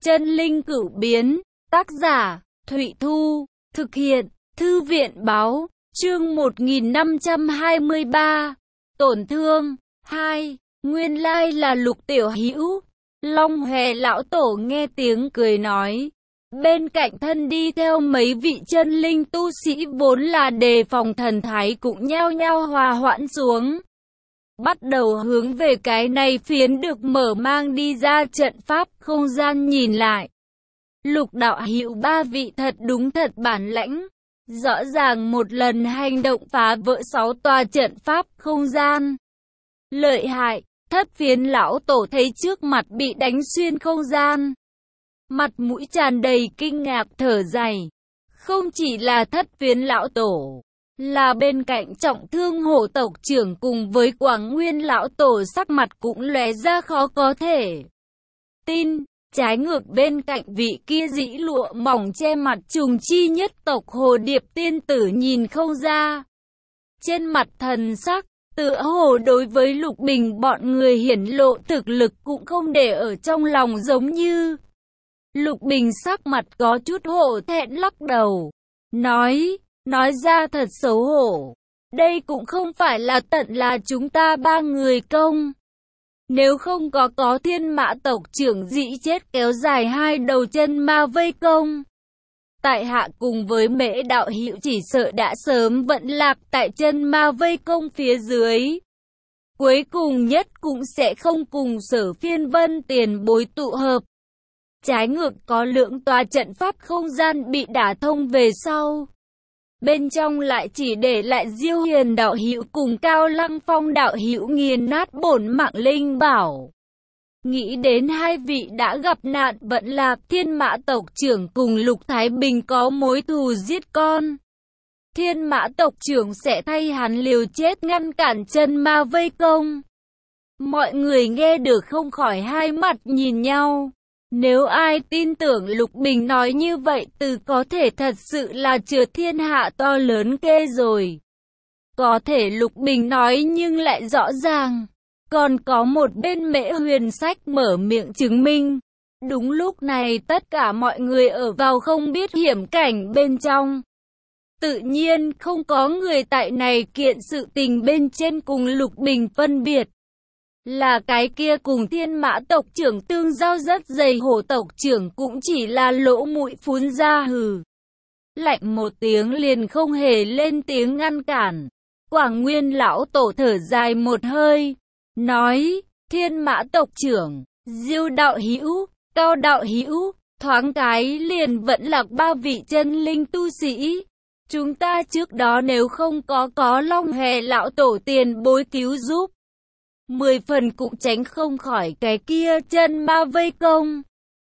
Chân linh cửu biến, tác giả, Thụy Thu, thực hiện, Thư viện báo, chương 1523, tổn thương, 2, nguyên lai là Lục Tiểu Hữu. Long Hòe lão tổ nghe tiếng cười nói. Bên cạnh thân đi theo mấy vị chân linh tu sĩ vốn là đề phòng thần thái cũng nhao nhao hòa hoãn xuống. Bắt đầu hướng về cái này phiến được mở mang đi ra trận pháp không gian nhìn lại. Lục đạo hữu ba vị thật đúng thật bản lãnh. Rõ ràng một lần hành động phá vỡ 6 tòa trận pháp không gian. Lợi hại, Thất Phiến lão tổ thấy trước mặt bị đánh xuyên không gian. Mặt mũi tràn đầy kinh ngạc thở dài. Không chỉ là Thất Phiến lão tổ, là bên cạnh Trọng Thương Hổ tộc trưởng cùng với Quảng Nguyên lão tổ sắc mặt cũng lóe ra khó có thể tin. Trái ngược bên cạnh vị kia dĩ lụa mỏng che mặt trùng chi nhất tộc Hồ Điệp tiên tử nhìn không ra. Trên mặt thần sắc, tựa hồ đối với Lục Bình bọn người hiển lộ thực lực cũng không để ở trong lòng giống như. Lục Bình sắc mặt có chút hổ thẹn lắc đầu. Nói ra thật xấu hổ. Đây cũng không phải là tận là chúng ta ba người công. Nếu không có Thiên Mã tộc trưởng dĩ chết kéo dài hai đầu chân ma vây công. Tại hạ cùng với Mễ đạo hữu chỉ sợ đã sớm vận lạc tại chân ma vây công phía dưới. Cuối cùng nhất cũng sẽ không cùng Sở Phiên Vân tiền bối tụ hợp. Trái ngược có lượng tòa trận pháp không gian bị đả thông về sau. Bên trong lại chỉ để lại Diêu Hiền đạo hữu cùng Cao Lăng Phong đạo hữu nghiền nát bổn mạng linh bảo. Nghĩ đến hai vị đã gặp nạn vận lạc, Thiên Mã tộc trưởng cùng Lục Thái Bình có mối thù giết con. Thiên Mã tộc trưởng sẽ thay hắn liều chết ngăn cản chân ma vây công. Mọi người nghe được không khỏi hai mặt nhìn nhau. Nếu ai tin tưởng Lục Bình nói như vậy từ có thể thật sự là chừa thiên hạ to lớn kê rồi. Có thể Lục Bình nói nhưng lại rõ ràng. Còn có một bên Mễ Huyền Sách mở miệng chứng minh. Đúng lúc này tất cả mọi người ở vào không biết hiểm cảnh bên trong. Tự nhiên không có người tại này kiện sự tình bên trên cùng Lục Bình phân biệt. Là cái kia cùng Thiên Mã tộc trưởng tương giao rất dày, Hổ tộc trưởng cũng chỉ là lỗ mũi phun ra hừ. Lạnh một tiếng liền không hề lên tiếng ngăn cản. Quảng Nguyên lão tổ thở dài một hơi. Nói, Thiên Mã tộc trưởng, Diêu đạo hữu, Cao đạo hữu, thoáng cái liền vẫn lạc ba vị chân linh tu sĩ. Chúng ta trước đó nếu không có Long Hòe lão tổ tiền bối cứu giúp, 10 phần cũng tránh không khỏi cái kia chân ma vây công.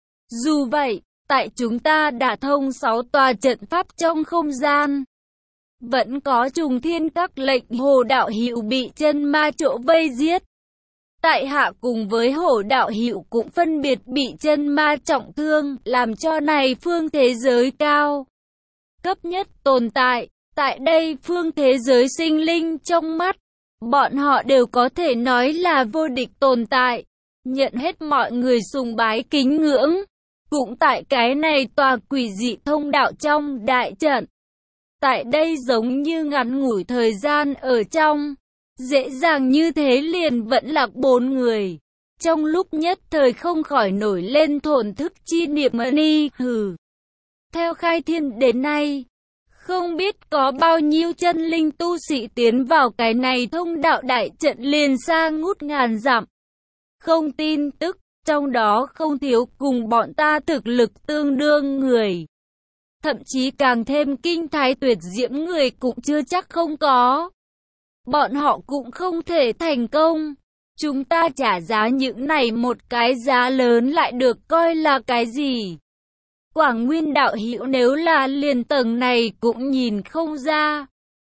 Dù vậy, tại chúng ta đã thông 6 tòa trận pháp trong không gian, vẫn có Trùng Thiên các lệnh Hồ đạo hữu bị chân ma chỗ vây giết. Tại hạ cùng với Hổ đạo hữu cũng phân biệt bị chân ma trọng thương, làm cho này phương thế giới cao cấp nhất tồn tại. Tại đây phương thế giới sinh linh trong mắt, bọn họ đều có thể nói là vô địch tồn tại, nhận hết mọi người sùng bái kính ngưỡng. Cũng tại cái này tòa quỷ dị thông đạo trong đại trận. Tại đây giống như ngắn ngủi thời gian ở trong, dễ dàng như thế liền vẫn lạc 4 người. Trong lúc nhất thời không khỏi nổi lên thổn thức chi niệm ni hừ. Theo khai thiên đến nay, không biết có bao nhiêu chân linh tu sĩ tiến vào cái này thông đạo đại trận liền xa ngút ngàn dặm. Không tin tức, trong đó không thiếu cùng bọn ta thực lực tương đương người. Thậm chí càng thêm kinh thái tuyệt diễm người cũng chưa chắc không có. Bọn họ cũng không thể thành công. Chúng ta trả giá những này một cái giá lớn lại được coi là cái gì? Quảng Nguyên đạo hữu nếu là liền tầng này cũng nhìn không ra.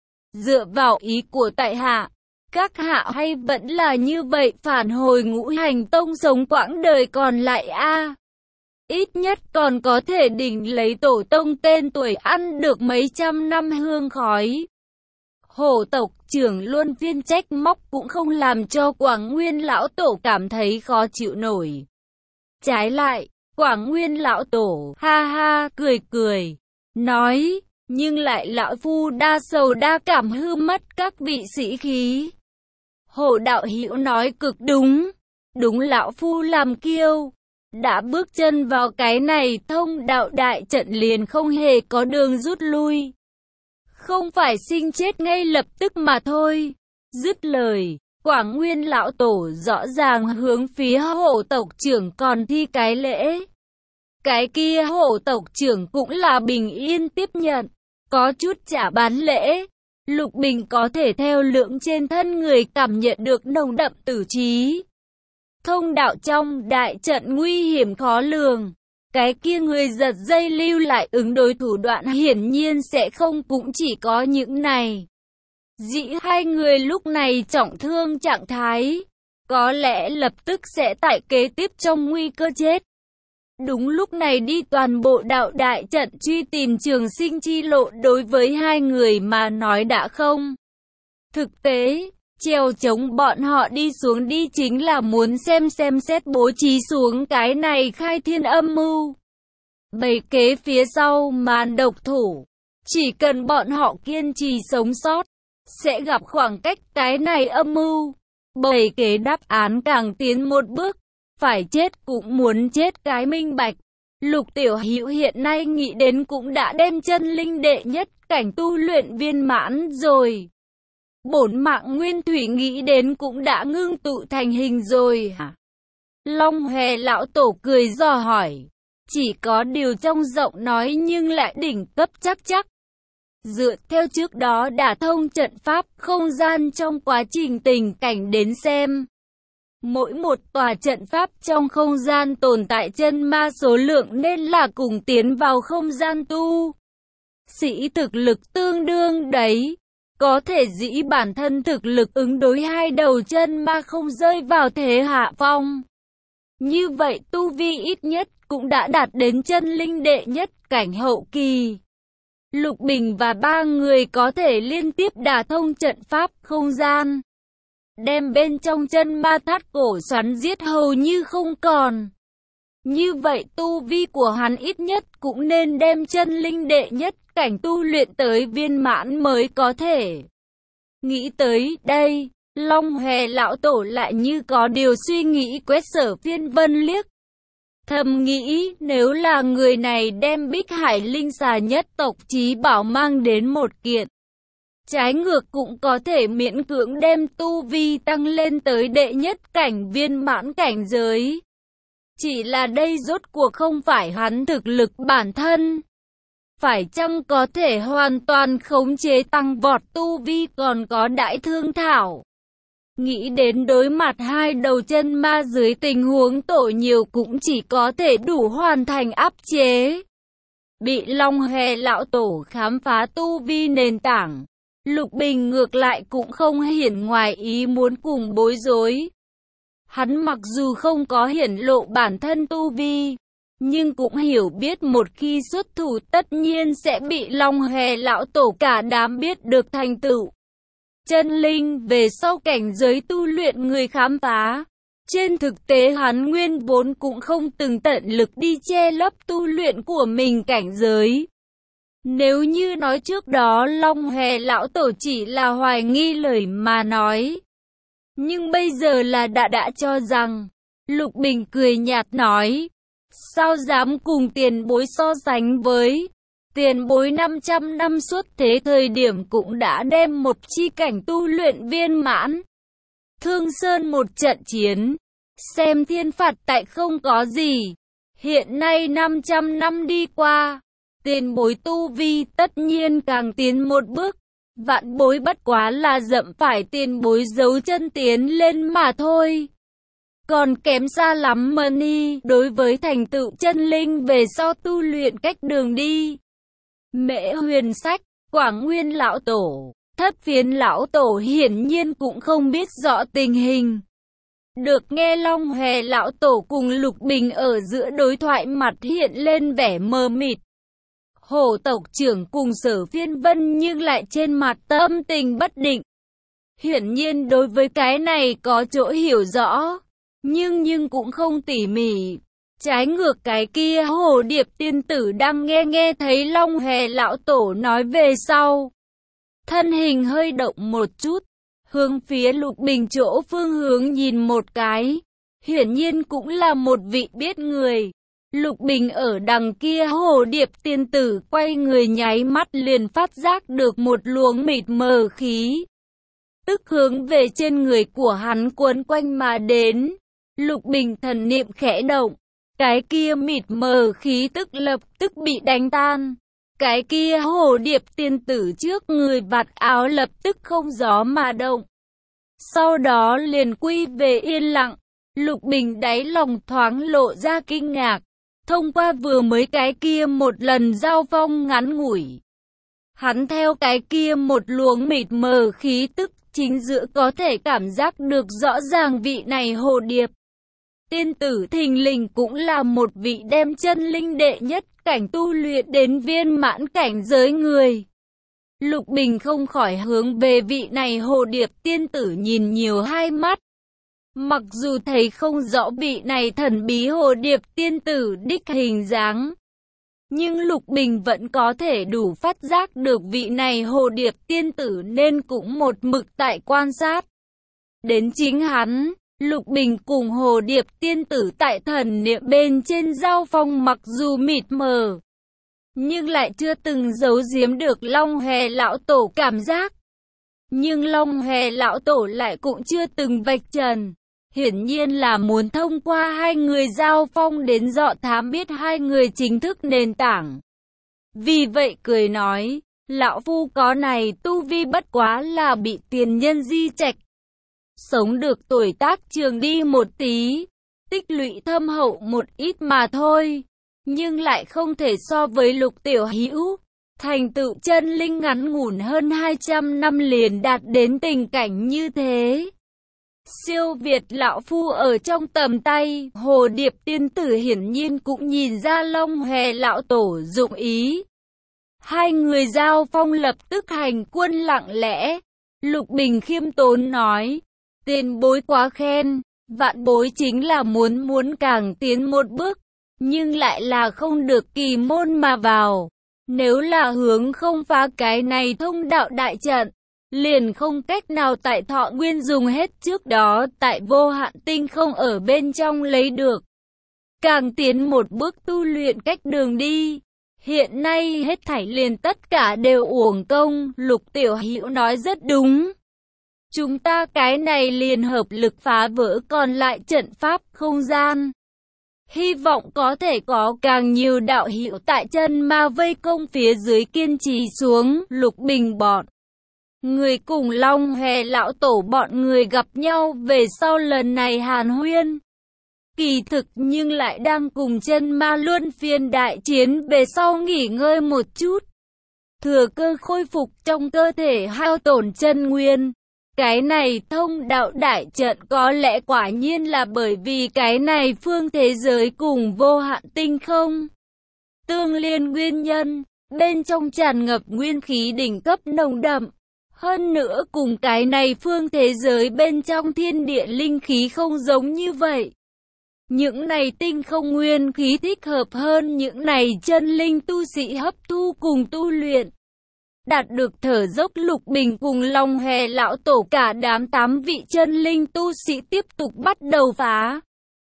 Dựa vào ý của tại hạ, các hạ hay vẫn là như vậy phản hồi Ngũ Hành Tông sống quãng đời còn lại a. Ít nhất còn có thể đỉnh lấy tổ tông tên tuổi ăn được mấy trăm năm hương khói. Hổ tộc trưởng luôn phiên trách móc cũng không làm cho Quảng Nguyên lão tổ cảm thấy khó chịu nổi. Trái lại, Quảng Nguyên lão tổ ha ha cười cười, nói, nhưng lại lão phu đa sầu đa cảm hư mất các vị sĩ khí. Hổ đạo hữu nói cực đúng, đúng lão phu làm kiêu, đã bước chân vào cái này thông đạo đại trận liền không hề có đường rút lui. Không phải sinh chết ngay lập tức mà thôi. Dứt lời, Quảng Nguyên lão tổ rõ ràng hướng phía hổ tộc trưởng còn thi cái lễ. Cái kia hổ tộc trưởng cũng là bình yên tiếp nhận, có chút trả bán lễ. Lục Bình có thể theo lượng trên thân người cảm nhận được nồng đậm tử trí. Thông đạo trong đại trận nguy hiểm khó lường. Cái kia người giật dây lưu lại ứng đối thủ đoạn hiển nhiên sẽ không cũng chỉ có những này. Dĩ hai người lúc này trọng thương trạng thái, có lẽ lập tức sẽ tại kế tiếp trong nguy cơ chết. Đúng lúc này đi toàn bộ đạo đại trận truy tìm trường sinh chi lộ đối với hai người mà nói đã không. Thực tế, trèo chống bọn họ đi xuống đi chính là muốn xem xét bố trí xuống cái này khai thiên âm mưu. Bày kế phía sau màn độc thủ, chỉ cần bọn họ kiên trì sống sót, sẽ gặp khoảng cách cái này âm mưu. Bày kế đáp án càng tiến một bước, phải chết cũng muốn chết cái minh bạch. Lục Tiểu Hữu hiện nay nghĩ đến cũng đã đem chân linh đệ nhất cảnh tu luyện viên mãn rồi. Bổn mạng nguyên thủy nghĩ đến cũng đã ngưng tụ thành hình rồi hả? Long Hòe lão tổ cười dò hỏi. Chỉ có điều trong giọng nói nhưng lại đỉnh cấp chắc. Dựa theo trước đó đả thông trận pháp không gian trong quá trình tình cảnh đến xem. Mỗi một tòa trận pháp trong không gian tồn tại chân ma số lượng nên là cùng tiến vào không gian tu. Sĩ thực lực tương đương đấy. Có thể dĩ bản thân thực lực ứng đối hai đầu chân ma không rơi vào thế hạ phong. Như vậy tu vi ít nhất cũng đã đạt đến chân linh đệ nhất cảnh hậu kỳ. Lục Bình và ba người có thể liên tiếp đả thông trận pháp không gian, đem bên trong chân ma thắt cổ xoắn giết hầu như không còn. Như vậy tu vi của hắn ít nhất cũng nên đem chân linh đệ nhất cảnh tu luyện tới viên mãn mới có thể. Nghĩ tới đây, Long Hòe lão tổ lại như có điều suy nghĩ quét Sở Phiên Vân liếc. Thầm nghĩ nếu là người này đem Bích Hải linh xà nhất tộc chí bảo mang đến một kiện, trái ngược cũng có thể miễn cưỡng đem tu vi tăng lên tới đệ nhất cảnh viên mãn cảnh giới. Chỉ là đây rốt cuộc không phải hắn thực lực bản thân. Phải chăng có thể hoàn toàn khống chế tăng vọt tu vi còn có đại thương thảo. Nghĩ đến đối mặt hai đầu chân ma dưới tình huống tổ nhiều cũng chỉ có thể đủ hoàn thành áp chế. Bị Long Hòe lão tổ khám phá tu vi nền tảng, Lục Bình ngược lại cũng không hiển ngoài ý muốn cùng bối rối. Hắn mặc dù không có hiển lộ bản thân tu vi, nhưng cũng hiểu biết một khi xuất thủ tất nhiên sẽ bị Long Hòe lão tổ cả đám biết được thành tựu. Chân linh về sau cảnh giới tu luyện người khám phá. Trên thực tế hắn nguyên vốn cũng không từng tận lực đi che lấp tu luyện của mình cảnh giới. Nếu như nói trước đó Long Hòe lão tổ chỉ là hoài nghi lời mà nói, nhưng bây giờ là đã cho rằng. Lục Bình cười nhạt nói, sao dám cùng tiền bối so sánh với. Tiền bối 500 năm suốt thế thời điểm cũng đã đem một chi cảnh tu luyện viên mãn. Thương Sơn một trận chiến, xem thiên phạt tại không có gì. Hiện nay 500 năm đi qua, tiền bối tu vi tất nhiên càng tiến một bước. Vạn bối bất quá là dậm phải tiền bối giấu chân tiến lên mà thôi. Còn kém xa lắm mà ni đối với thành tựu chân linh về sau tu luyện cách đường đi. Mễ Huyền Sách, Quảng Nguyên lão tổ, Thất Phiến lão tổ hiển nhiên cũng không biết rõ tình hình. Được nghe Long Hòe lão tổ cùng Lục Bình ở giữa đối thoại mặt hiện lên vẻ mờ mịt. Hổ tộc trưởng cùng Sở Phiên Vân nhưng lại trên mặt tâm tình bất định. Hiển nhiên đối với cái này có chỗ hiểu rõ, nhưng cũng không tỉ mỉ. Trái ngược cái kia Hồ Điệp tiên tử đang nghe thấy Long Hề lão tổ nói về sau. Thân hình hơi động một chút, hướng phía Lục Bình chỗ phương hướng nhìn một cái. Hiển nhiên cũng là một vị biết người. Lục Bình ở đằng kia Hồ Điệp tiên tử quay người nháy mắt liền phát giác được một luồng mịt mờ khí. Tức hướng về trên người của hắn cuốn quanh mà đến. Lục Bình thần niệm khẽ động. Cái kia mịt mờ khí tức lập tức bị đánh tan. Cái kia Hồ Điệp tiên tử trước người vạt áo lập tức không gió mà động. Sau đó liền quy về yên lặng. Lục Bình đáy lòng thoáng lộ ra kinh ngạc. Thông qua vừa mới cái kia một lần giao phong ngắn ngủi, hắn theo cái kia một luồng mịt mờ khí tức chính giữa có thể cảm giác được rõ ràng vị này Hồ Điệp tiên tử thình lình cũng là một vị đem chân linh đệ nhất cảnh tu luyện đến viên mãn cảnh giới người. Lục Bình không khỏi hướng về vị này Hồ Điệp tiên tử nhìn nhiều hai mắt. Mặc dù thấy không rõ vị này thần bí Hồ Điệp tiên tử đích hình dáng, nhưng Lục Bình vẫn có thể đủ phát giác được vị này Hồ Điệp tiên tử nên cũng một mực tại quan sát. Đến chính hắn, Lục Bình cùng Hồ Điệp tiên tử tại thần niệm bên trên giao phong mặc dù mịt mờ, nhưng lại chưa từng giấu giếm được Long Hề lão tổ cảm giác. Nhưng Long Hề lão tổ lại cũng chưa từng vạch trần. Hiển nhiên là muốn thông qua hai người giao phong đến dọ thám biết hai người chính thức nền tảng. Vì vậy cười nói, lão phu có này tu vi bất quá là bị tiền nhân di trạch. Sống được tuổi tác trường đi một tí, tích lũy thâm hậu một ít mà thôi. Nhưng lại không thể so với Lục tiểu hữu. Thành tựu chân linh ngắn ngủn hơn 200 năm liền đạt đến tình cảnh như thế. Siêu việt lão phu ở trong tầm tay. Hồ Điệp tiên tử hiển nhiên cũng nhìn ra Long Hề lão tổ dụng ý. Hai người giao phong lập tức hành quân lặng lẽ. Lục Bình khiêm tốn nói, tiền bối quá khen, vạn bối chính là muốn càng tiến một bước, nhưng lại là không được kỳ môn mà vào. Nếu là hướng không phá cái này thông đạo đại trận, liền không cách nào tại Thọ Nguyên dùng hết trước đó tại Vô Hạn Tinh không ở bên trong lấy được. Càng tiến một bước tu luyện cách đường đi. Hiện nay hết thảy liền tất cả đều uổng công. Lục tiểu hữu nói rất đúng. Chúng ta cái này liền hợp lực phá vỡ còn lại trận pháp không gian. Hy vọng có thể có càng nhiều đạo hữu tại chân ma vây công phía dưới kiên trì xuống. Lục Bình bọn người cùng Long Hề lão tổ bọn người gặp nhau về sau lần này hàn huyên. Kỳ thực nhưng lại đang cùng chân ma luân phiên đại chiến về sau nghỉ ngơi một chút. Thừa cơ khôi phục trong cơ thể hao tổn chân nguyên. Cái này thông đạo đại trận có lẽ quả nhiên là bởi vì cái này phương thế giới cùng Vô Hạn Tinh không tương liên nguyên nhân, bên trong tràn ngập nguyên khí đỉnh cấp nồng đậm. Hơn nữa cùng cái này phương thế giới bên trong thiên địa linh khí không giống như vậy. Những này tinh không nguyên khí thích hợp hơn những này chân linh tu sĩ hấp thu cùng tu luyện. Đạt được thở dốc Lục Bình cùng Long Hề lão tổ cả đám 8 vị chân linh tu sĩ tiếp tục bắt đầu phá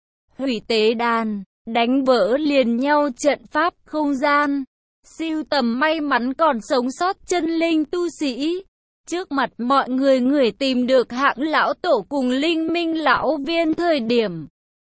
hủy tế đàn, đánh vỡ liền nhau trận pháp không gian, siêu tầm may mắn còn sống sót chân linh tu sĩ. Trước mặt mọi người tìm được Hạng lão tổ cùng Linh Minh lão viên thời điểm,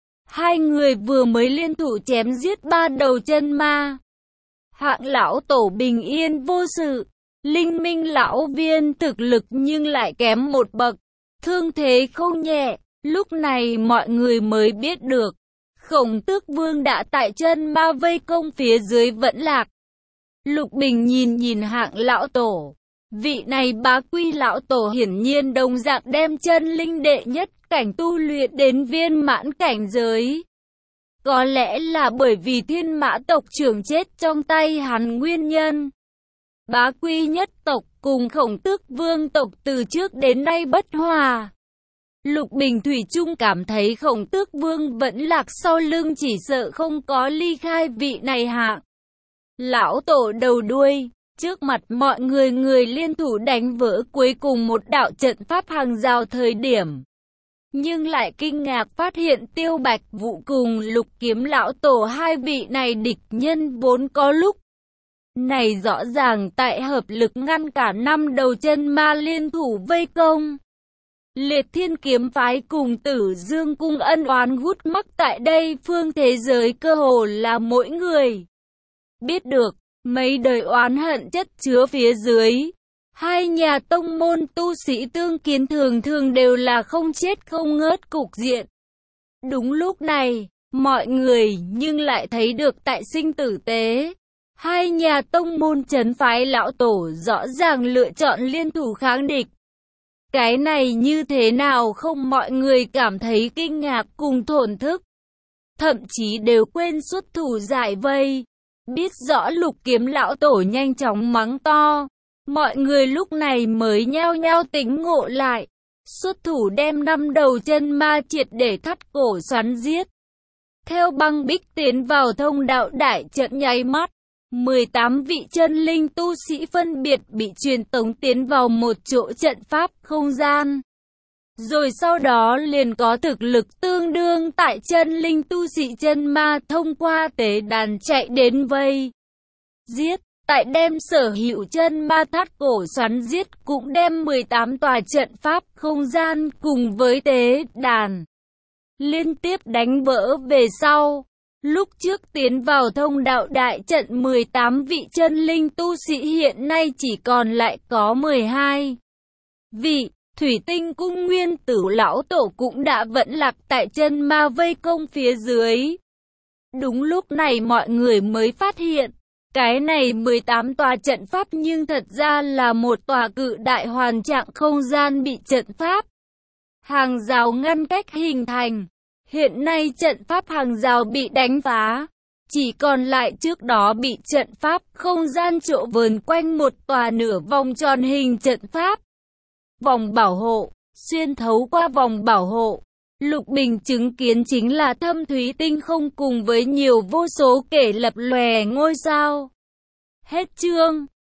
hai người vừa mới liên thủ chém giết 3 đầu chân ma. Hạng lão tổ bình yên vô sự, Linh Minh lão viên thực lực nhưng lại kém một bậc, thương thế không nhẹ. Lúc này mọi người mới biết được, Khổng Tước Vương đã tại chân ma vây công phía dưới vẫn lạc. Lục Bình nhìn Hạng lão tổ. Vị này Bá Quy lão tổ hiển nhiên đồng dạng đem chân linh đệ nhất cảnh tu luyện đến viên mãn cảnh giới. Có lẽ là bởi vì Thiên Mã tộc trưởng chết trong tay hắn nguyên nhân. Bá Quy nhất tộc cùng Khổng Tước Vương tộc từ trước đến nay bất hòa. Lục Bình thủy chung cảm thấy Khổng Tước Vương vẫn lạc sau lưng, chỉ sợ không có ly khai vị này hạ lão tổ đầu đuôi. Trước mặt mọi người, người liên thủ đánh vỡ cuối cùng một đạo trận pháp hàng rào thời điểm. Nhưng lại kinh ngạc phát hiện Tiêu Bạch Vũ cùng Lục Kiếm lão tổ hai vị này địch nhân vốn có lúc này rõ ràng tại hợp lực ngăn cả năm đầu chân ma liên thủ vây công. Liệt Thiên kiếm phái cùng Tử Dương cung ân oán gút mắc tại đây phương thế giới cơ hồ là mỗi người biết được. Mấy đời oán hận chất chứa phía dưới, hai nhà tông môn tu sĩ tương kiến thường thường đều là không chết không ngớt cục diện. Đúng lúc này, mọi người nhưng lại thấy được tại sinh tử tế, hai nhà tông môn trấn phái lão tổ rõ ràng lựa chọn liên thủ kháng địch. Cái này như thế nào không, mọi người cảm thấy kinh ngạc cùng thổn thức, thậm chí đều quên xuất thủ giải vây. Biết rõ Lục Kiếm lão tổ nhanh chóng mắng to, mọi người lúc này mới nhao nhao tính ngộ lại, xuất thủ đem năm đầu chân ma triệt để thắt cổ xoắn giết. Theo băng bích tiến vào thông đạo đại trận nháy mắt, 18 vị chân linh tu sĩ phân biệt bị truyền tống tiến vào một chỗ trận pháp không gian. Rồi sau đó liền có thực lực tương đương tại chân linh tu sĩ chân ma thông qua tế đàn chạy đến vây giết. Tại đem sở hữu chân ma thắt cổ xoắn giết, cũng đem 18 tòa trận pháp không gian cùng với tế đàn liên tiếp đánh vỡ về sau. Lúc trước tiến vào thông đạo đại trận 18 vị chân linh tu sĩ hiện nay chỉ còn lại có 12 vị. Thủy Tinh cung nguyên tử lão tổ cũng đã vẫn lạc tại chân ma vây công phía dưới. Đúng lúc này mọi người mới phát hiện, cái này 18 tòa trận pháp nhưng thật ra là một tòa cự đại hoàn trạng không gian bị trận pháp hàng rào ngăn cách hình thành. Hiện nay trận pháp hàng rào bị đánh phá, chỉ còn lại trước đó bị trận pháp không gian chỗ vờn quanh một tòa nửa vòng tròn hình trận pháp. Vòng bảo hộ, xuyên thấu qua vòng bảo hộ, Lục Bình chứng kiến chính là thâm thúy tinh không cùng với nhiều vô số kẻ lập lòe ngôi sao. Hết chương.